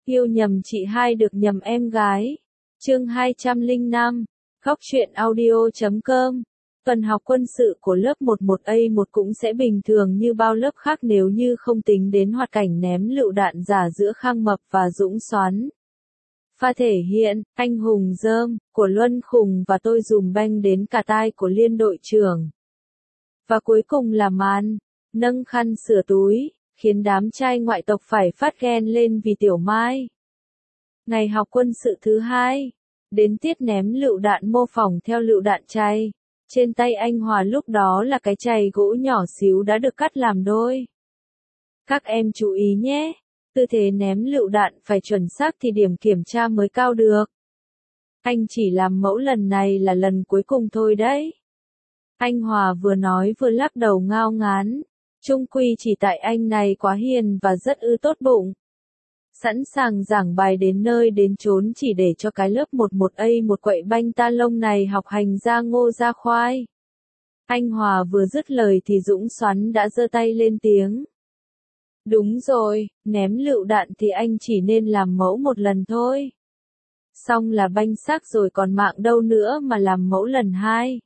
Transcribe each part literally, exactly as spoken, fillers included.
Yêu nhầm chị hai được nhầm em gái. Chương hai trăm lẻ năm. Góc truyện audio chấm com. Phần học quân sự của lớp mười một A một cũng sẽ bình thường như bao lớp khác nếu như không tính đến hoạt cảnh ném lựu đạn giả giữa Khang Mập và Dũng Xoắn. Pha thể hiện, anh hùng rơm, của Luân Khùng và tôi dùm beng đến cả tai của Liên đội trưởng. Và cuối cùng là màn, nâng khăn sửa túi, khiến đám trai ngoại tộc phải phát ghen lên vì Tiểu Mai. Ngày học quân sự thứ hai, đến tiết ném lựu đạn mô phỏng theo lựu đạn chày. Trên tay anh Hòa lúc đó là cái chày gỗ nhỏ xíu đã được cắt làm đôi. Các em chú ý nhé, tư thế ném lựu đạn phải chuẩn xác thì điểm kiểm tra mới cao được. Anh chỉ làm mẫu lần này là lần cuối cùng thôi đấy. Anh Hòa vừa nói vừa lắc đầu ngao ngán. Chung quy chỉ tại anh này quá hiền và rất ư tốt bụng. Sẵn sàng giảng bài đến nơi đến chốn chỉ để cho cái lớp mười một A một quậy banh ta lông này học hành ra ngô ra khoai. Anh Hòa vừa dứt lời thì Dũng Xoắn đã giơ tay lên tiếng. Đúng rồi, ném lựu đạn thì anh chỉ nên làm mẫu một lần thôi. Xong là banh xác rồi còn mạng đâu nữa mà làm mẫu lần hai.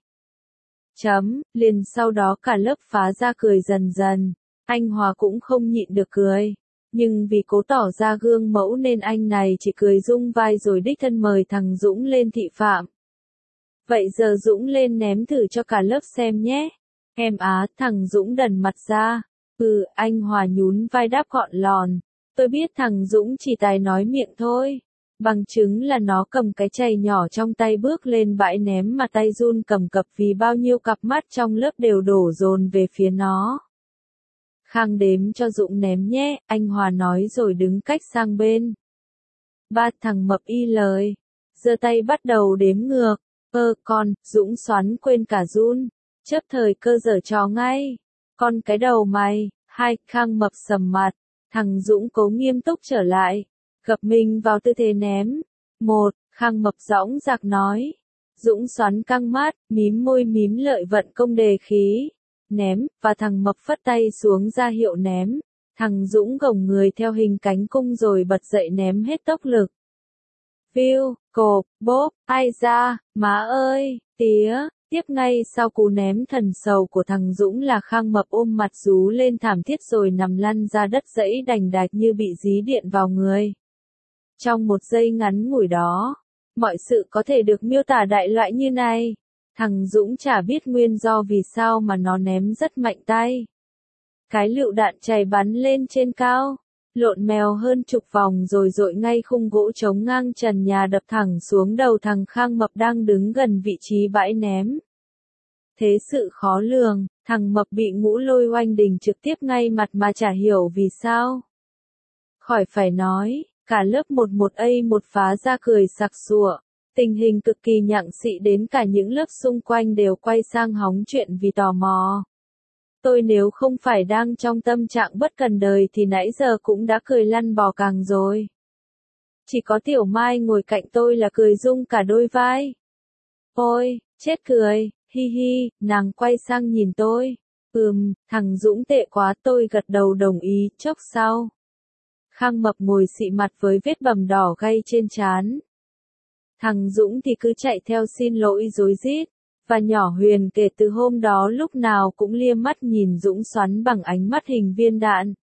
Chấm, liền sau đó cả lớp phá ra cười dần dần. Anh Hòa cũng không nhịn được cười. Nhưng vì cố tỏ ra gương mẫu nên anh này chỉ cười rung vai rồi đích thân mời thằng Dũng lên thị phạm. Vậy giờ Dũng lên ném thử cho cả lớp xem nhé. Em á, thằng Dũng đần mặt ra. Ừ, anh Hòa nhún vai đáp gọn lòn. Tôi biết thằng Dũng chỉ tài nói miệng thôi. Bằng chứng là nó cầm cái chày nhỏ trong tay bước lên bãi ném mà tay run cầm cập vì bao nhiêu cặp mắt trong lớp đều đổ dồn về phía nó. Khang đếm cho Dũng ném nhé, anh Hòa nói rồi đứng cách sang bên. Ba thằng Mập y lời. Giơ tay bắt đầu đếm ngược. Ơ con, Dũng Xoắn quên cả run. Chớp thời cơ giở trò ngay. Con cái đầu mày. Hai, Khang Mập sầm mặt. Thằng Dũng cố nghiêm túc trở lại. Gập mình vào tư thế ném. Một, Khang Mập dõng dạc nói. Dũng Xoắn căng mắt, mím môi mím lợi vận công đề khí. Ném, và thằng Mập phất tay xuống ra hiệu ném. Thằng Dũng gồng người theo hình cánh cung rồi bật dậy ném hết tốc lực. Phiu, cộp, bốp, ai da, má ơi, tía. Tiếp ngay sau cú ném thần sầu của thằng Dũng là Khang Mập ôm mặt rú lên thảm thiết rồi nằm lăn ra đất dẫy đành đạch như bị dí điện vào người. Trong một giây ngắn ngủi đó, mọi sự có thể được miêu tả đại loại như này. Thằng Dũng chả biết nguyên do vì sao mà nó ném rất mạnh tay. Cái lựu đạn chày bắn lên trên cao, lộn mèo hơn chục vòng rồi dội ngay khung gỗ trống ngang trần nhà đập thẳng xuống đầu thằng Khang Mập đang đứng gần vị trí bãi ném. Thế sự khó lường, thằng Mập bị ngũ lôi oanh đình trực tiếp ngay mặt mà chả hiểu vì sao. Khỏi phải nói, cả lớp mười một A một phá ra cười sặc sụa. Tình hình cực kỳ nhặng xị đến cả những lớp xung quanh đều quay sang hóng chuyện vì tò mò. Tôi nếu không phải đang trong tâm trạng bất cần đời thì nãy giờ cũng đã cười lăn bò càng rồi. Chỉ có Tiểu Mai ngồi cạnh tôi là cười rung cả đôi vai. Ôi, chết cười, hi hi, nàng quay sang nhìn tôi. Ừm, thằng Dũng tệ quá, tôi gật đầu đồng ý, chốc sau. Khang Mập ngồi xị mặt với vết bầm đỏ gay trên trán. Thằng Dũng thì cứ chạy theo xin lỗi rối rít, và nhỏ Huyền kể từ hôm đó lúc nào cũng liếc mắt nhìn Dũng Xoắn bằng ánh mắt hình viên đạn.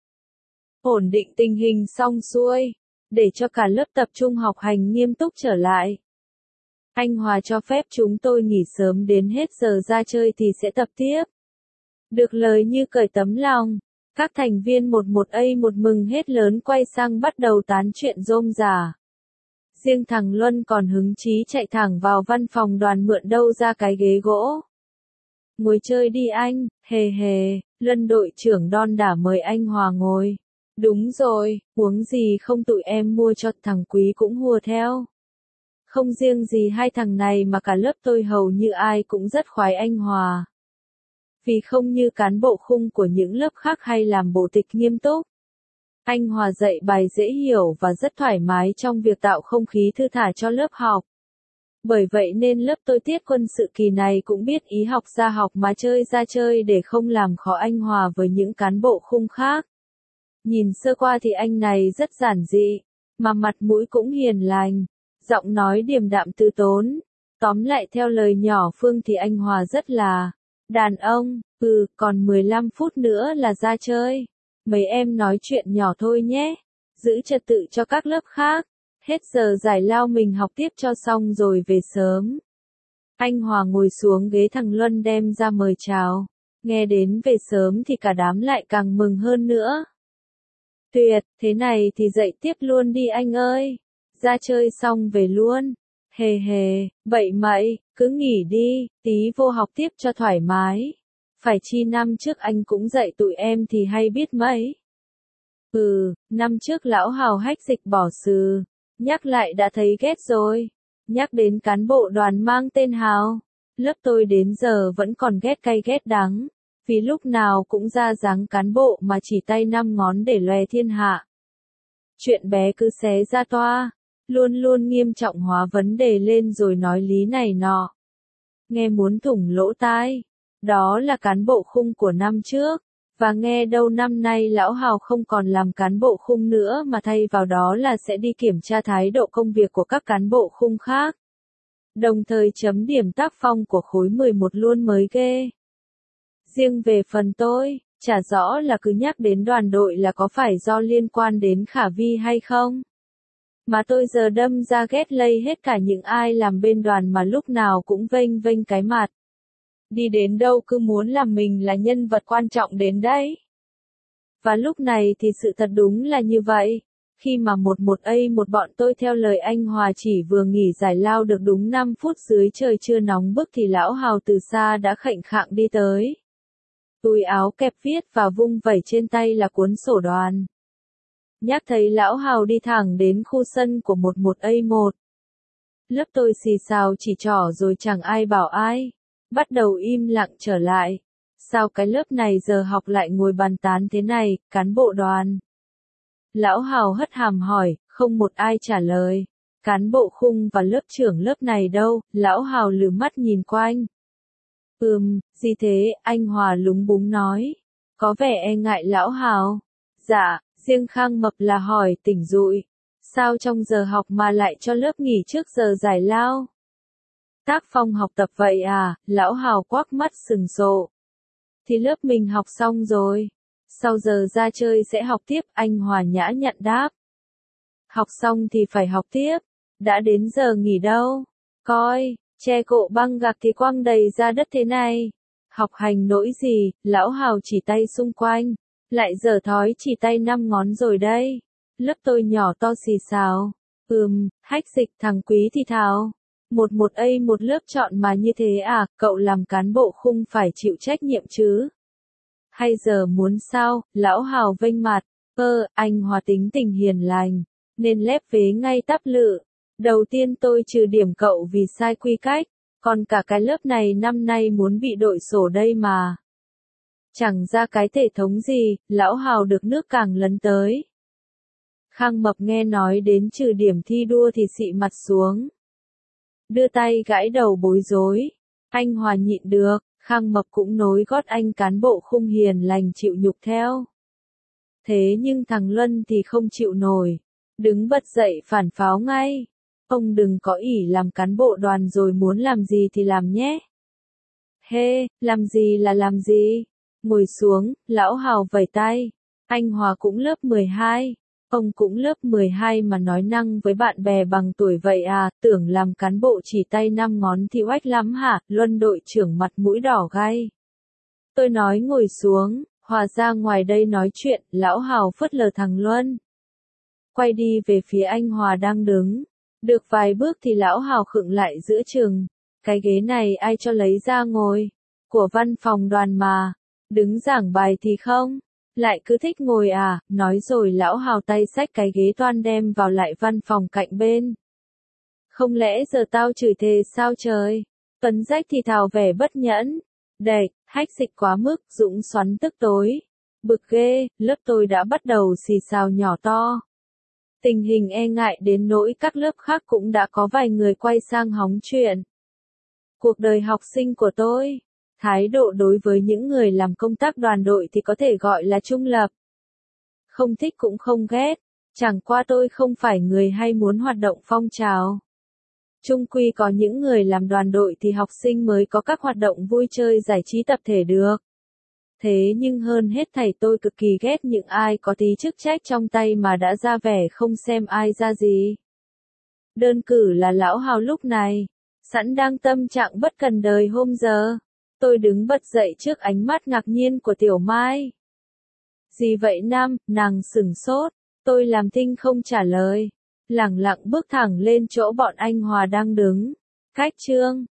Ổn định tình hình xong xuôi, để cho cả lớp tập trung học hành nghiêm túc trở lại. Anh Hòa cho phép chúng tôi nghỉ sớm đến hết giờ ra chơi thì sẽ tập tiếp. Được lời như cởi tấm lòng, các thành viên mười một A một mừng hết lớn quay sang bắt đầu tán chuyện rôm rả. Riêng thằng Luân còn hứng chí chạy thẳng vào văn phòng đoàn mượn đâu ra cái ghế gỗ. Ngồi chơi đi anh, hề hề, Luân đội trưởng đon đả mời anh Hòa ngồi. Đúng rồi, uống gì không tụi em mua cho thằng Quý cũng hùa theo. Không riêng gì hai thằng này mà cả lớp tôi hầu như ai cũng rất khoái anh Hòa. Vì không như cán bộ khung của những lớp khác hay làm bộ tịch nghiêm túc. Anh Hòa dạy bài dễ hiểu và rất thoải mái trong việc tạo không khí thư thả cho lớp học. Bởi vậy nên lớp tôi tiết quân sự kỳ này cũng biết ý học ra học mà chơi ra chơi để không làm khó anh Hòa với những cán bộ khung khác. Nhìn sơ qua thì anh này rất giản dị, mà mặt mũi cũng hiền lành, giọng nói điềm đạm từ tốn. Tóm lại theo lời nhỏ Phương thì anh Hòa rất là đàn ông. Ừ, còn mười lăm phút nữa là ra chơi. Mấy em nói chuyện nhỏ thôi nhé. Giữ trật tự cho các lớp khác. Hết giờ giải lao mình học tiếp cho xong rồi về sớm. Anh Hòa ngồi xuống ghế, thằng Luân đem ra mời chào. Nghe đến về sớm thì cả đám lại càng mừng hơn nữa. Tuyệt, thế này thì dậy tiếp luôn đi anh ơi. Ra chơi xong về luôn. Hề hề, vậy mậy, cứ nghỉ đi, tí vô học tiếp cho thoải mái. Phải chi năm trước anh cũng dạy tụi em thì hay biết mấy. Ừ, năm trước lão Hào hách dịch bỏ xừ. Nhắc lại đã thấy ghét rồi. Nhắc đến cán bộ đoàn mang tên Hào. Lớp tôi đến giờ vẫn còn ghét cay ghét đắng. Vì lúc nào cũng ra dáng cán bộ mà chỉ tay năm ngón để loè thiên hạ. Chuyện bé cứ xé ra toa. Luôn luôn nghiêm trọng hóa vấn đề lên rồi nói lý này nọ. Nghe muốn thủng lỗ tai. Đó là cán bộ khung của năm trước. Và nghe đâu năm nay lão Hào không còn làm cán bộ khung nữa mà thay vào đó là sẽ đi kiểm tra thái độ công việc của các cán bộ khung khác. Đồng thời chấm điểm tác phong của khối mười một luôn mới ghê. Riêng về phần tôi, chả rõ là cứ nhắc đến đoàn đội là có phải do liên quan đến Khả Vi hay không. Mà tôi giờ đâm ra ghét lây hết cả những ai làm bên đoàn mà lúc nào cũng vênh vênh cái mặt. Đi đến đâu cứ muốn làm mình là nhân vật quan trọng đến đấy. Và lúc này thì sự thật đúng là như vậy. Khi mà một một a một bọn tôi theo lời anh Hòa chỉ vừa nghỉ giải lao được đúng năm phút dưới trời chưa nóng bức thì lão Hào từ xa đã khệnh khạng đi tới. Túi áo kẹp viết và vung vẩy trên tay là cuốn sổ đoàn. Nhắc thấy lão Hào đi thẳng đến khu sân của một một a một. Lớp tôi xì xào chỉ trỏ rồi chẳng ai bảo ai. Bắt đầu im lặng trở lại. Sao cái lớp này giờ học lại ngồi bàn tán thế này, cán bộ đoàn? Lão Hào hất hàm hỏi, không một ai trả lời. Cán bộ khung và lớp trưởng lớp này đâu? Lão Hào lừ mắt nhìn quanh. Ừm, gì thế? Anh Hòa lúng búng nói. Có vẻ e ngại lão Hào. Dạ, riêng Khang Mập là hỏi tỉnh dụi. Sao trong giờ học mà lại cho lớp nghỉ trước giờ giải lao? Tác phong học tập vậy à? Lão Hào quắc mắt sừng sộ. Thì lớp mình học xong rồi. Sau giờ ra chơi sẽ học tiếp, anh Hòa nhã nhặn đáp. Học xong thì phải học tiếp. Đã đến giờ nghỉ đâu. Coi, che cộ băng gạc thì quăng đầy ra đất thế này. Học hành nỗi gì? Lão Hào chỉ tay xung quanh. Lại giờ thói chỉ tay năm ngón rồi đây. Lớp tôi nhỏ to xì xào. Ừm, hách dịch thằng Quý thì thào. Một một a một lớp chọn mà như thế à, cậu làm cán bộ khung phải chịu trách nhiệm chứ. Hay giờ muốn sao, lão Hào vênh mặt. Ơ, anh Hòa tính tình hiền lành. Nên lép vế ngay tắp lự. Đầu tiên tôi trừ điểm cậu vì sai quy cách. Còn cả cái lớp này năm nay muốn bị đội sổ đây mà. Chẳng ra cái thể thống gì, lão Hào được nước càng lấn tới. Khang Mập nghe nói đến trừ điểm thi đua thì xị mặt xuống. Đưa tay gãi đầu bối rối. Anh Hòa nhịn được, Khang Mập cũng nối gót anh cán bộ khung hiền lành chịu nhục theo. Thế nhưng thằng Luân thì không chịu nổi. Đứng bật dậy phản pháo ngay. Ông đừng có ỷ làm cán bộ đoàn rồi muốn làm gì thì làm nhé. Hê, làm gì là làm gì? Ngồi xuống, lão Hào vẩy tay. Anh Hòa cũng lớp mười hai. Ông cũng lớp mười hai mà nói năng với bạn bè bằng tuổi vậy à, tưởng làm cán bộ chỉ tay năm ngón thì oách lắm hả? Luân đội trưởng mặt mũi đỏ gay. Tôi nói ngồi xuống, Hòa ra ngoài đây nói chuyện, lão Hào phớt lờ thằng Luân. Quay đi về phía anh Hòa đang đứng. Được vài bước thì lão Hào khựng lại giữa chừng. Cái ghế này ai cho lấy ra ngồi? Của văn phòng đoàn mà. Đứng giảng bài thì không? Lại cứ thích ngồi à? Nói rồi lão Hào tay xách cái ghế toan đem vào lại văn phòng cạnh bên. Không lẽ giờ tao chửi thề sao trời? Tuấn rách thì thào vẻ bất nhẫn. Đệch, hách dịch quá mức, Dũng xoắn tức tối. Bực ghê, lớp tôi đã bắt đầu xì xào nhỏ to. Tình hình e ngại đến nỗi các lớp khác cũng đã có vài người quay sang hóng chuyện. Cuộc đời học sinh của tôi, thái độ đối với những người làm công tác đoàn đội thì có thể gọi là trung lập. Không thích cũng không ghét, Chẳng qua tôi không phải người hay muốn hoạt động phong trào. Chung quy có những người làm đoàn đội thì học sinh mới có các hoạt động vui chơi giải trí tập thể được. Thế nhưng hơn hết thảy tôi cực kỳ ghét những ai có tí chức trách trong tay mà đã ra vẻ không xem ai ra gì. Đơn cử là lão Hào lúc này, sẵn đang tâm trạng bất cần đời hôm giờ. Tôi đứng bật dậy trước ánh mắt ngạc nhiên của Tiểu Mai. Gì vậy Nam, nàng sửng sốt, tôi làm thinh không trả lời. Lẳng lặng bước thẳng lên chỗ bọn anh Hòa đang đứng. Cách Trương,